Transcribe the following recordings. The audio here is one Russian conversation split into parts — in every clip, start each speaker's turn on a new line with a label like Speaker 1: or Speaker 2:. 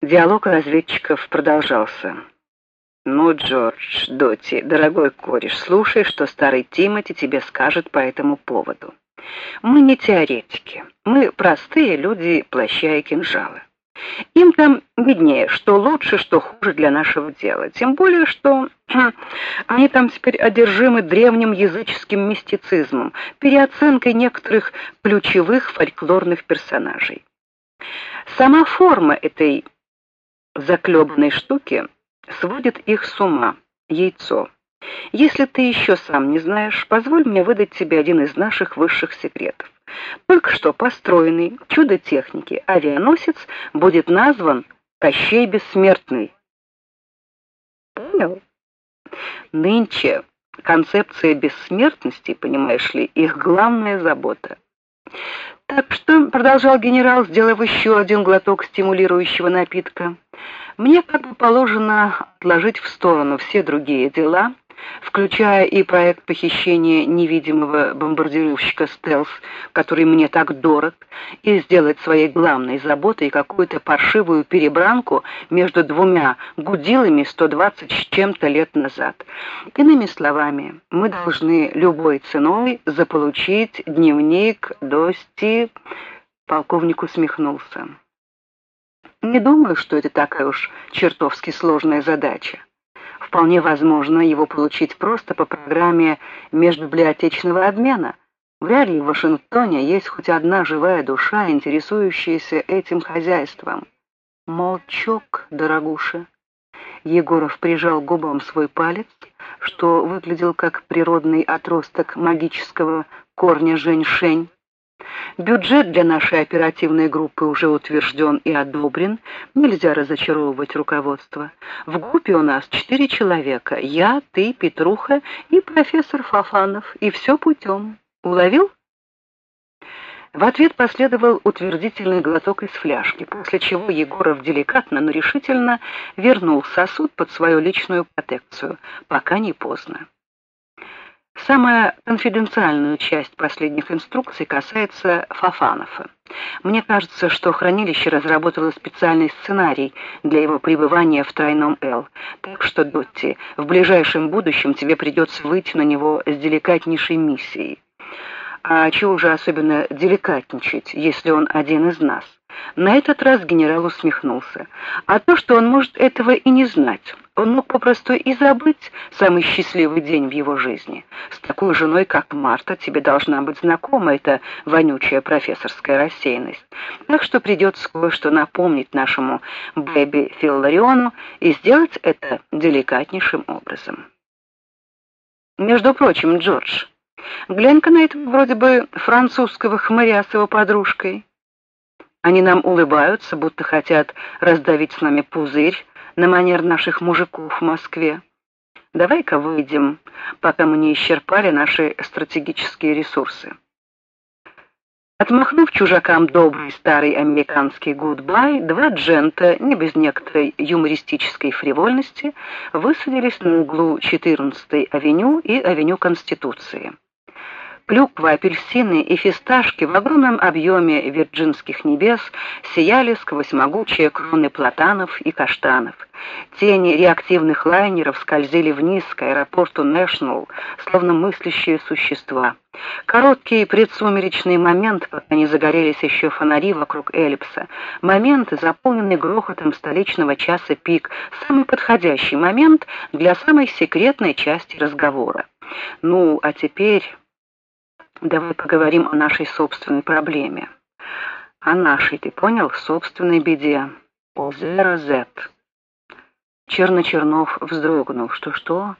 Speaker 1: Диалог разведчиков продолжался. «Ну, Джордж, Дотти, дорогой кореш, слушай, что старый Тимоти тебе скажет по этому поводу. Мы не теоретики, мы простые люди, плаща и кинжала. Им там виднее, что лучше, что хуже для нашего дела. Тем более, что они там теперь одержимы древним языческим мистицизмом, переоценкой некоторых ключевых фольклорных персонажей. Сама форма этой заклебанной штуки сводит их с ума. Яйцо. Если ты еще сам не знаешь, позволь мне выдать тебе один из наших высших секретов. Только что построенный чудо техники авианосец будет назван Кощей Бессмертный. Понял? Нынче концепция бессмертности, понимаешь ли, их главная забота. Так что, продолжал генерал, сделав еще один глоток стимулирующего напитка, мне как бы положено отложить в сторону все другие дела, включая и проект похищения невидимого бомбардировщика «Стелс», который мне так дорог, и сделать своей главной заботой какую-то паршивую перебранку между двумя гудилами 120 с чем-то лет назад. Иными словами, мы должны любой ценой заполучить дневник Дости. Полковник усмехнулся. Не думаю, что это такая уж чертовски сложная задача. Вполне возможно его получить просто по программе межбиблиотечного обмена. Вряд ли в Вашингтоне есть хоть одна живая душа, интересующаяся этим хозяйством. Молчок, дорогуша. Егоров прижал к губам свой палец, что выглядел как природный отросток магического корня жень-шень. Бюджет для нашей оперативной группы уже утвержден и одобрен. Нельзя разочаровывать руководство. В группе у нас 4 человека. Я, ты, Петруха и профессор Фофанов. И все путем. Уловил? В ответ последовал утвердительный глоток из фляжки, после чего Егоров деликатно, но решительно вернул сосуд под свою личную протекцию, пока не поздно. Самая конфиденциальную часть последних инструкций касается Фофанова. Мне кажется, что хранилище разработало специальный сценарий для его пребывания в тройном «Л». Так что, Дотти, в ближайшем будущем тебе придется выйти на него с деликатнейшей миссией. А чего же особенно деликатничать, если он один из нас? На этот раз генерал усмехнулся. А то, что он может этого и не знать. Он мог попросту и забыть самый счастливый день в его жизни. С такой женой, как Марта, тебе должна быть знакома эта вонючая профессорская рассеянность. Так что придется кое-что напомнить нашему Бэби Филлариону и сделать это деликатнейшим образом. Между прочим, Джордж, глянь-ка на этого вроде бы французского хмыря с его подружкой. Они нам улыбаются, будто хотят раздавить с нами пузырь на манер наших мужиков в Москве. Давай-ка выйдем, пока мы не исчерпали наши стратегические ресурсы. Отмахнув чужакам добрый старый американский гудбай, два джента, не без некоторой юмористической фривольности, высадились на углу 14-й авеню и авеню Конституции. Клюква, апельсины и фисташки в огромном объеме вирджинских небес сияли сквозь могучие кроны платанов и каштанов. Тени реактивных лайнеров скользили вниз к аэропорту Нэшнл, словно мыслящие существа. Короткий предсумеречный момент, пока не загорелись еще фонари вокруг эллипса. Момент, заполненный грохотом столичного часа пик. Самый подходящий момент для самой секретной части разговора. Ну, а теперь... Давай поговорим о нашей собственной проблеме. О нашей, ты понял, собственной беде. О Zero-Z. Черночернов вздрогнул. Что?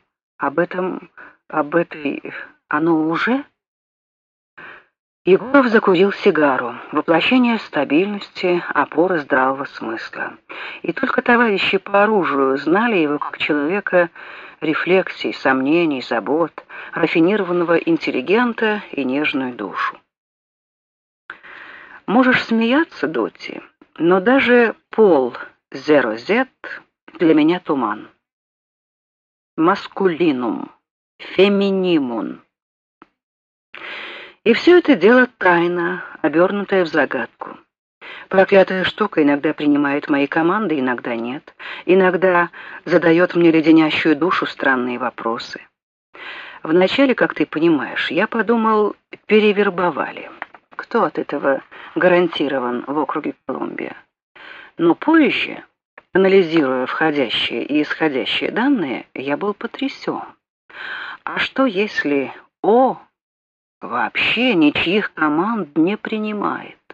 Speaker 1: Оно уже? Егоров закурил сигару. Воплощение стабильности, опора здравого смысла. И только товарищи по оружию знали его как человека рефлексий, сомнений, забот, рафинированного интеллигента и нежную душу. Можешь смеяться, Дотти, но даже пол Zero-Z для меня туман. Маскулинум, феминимум. И все это дело тайна, обернутая в загадку. Проклятая штука иногда принимает мои команды, иногда нет. Иногда задает мне леденящую душу странные вопросы. Вначале, как ты понимаешь, я подумал, перевербовали. Кто от этого гарантирован в округе Колумбия? Но позже, анализируя входящие и исходящие данные, я был потрясен. А что если О вообще ничьих команд не принимает?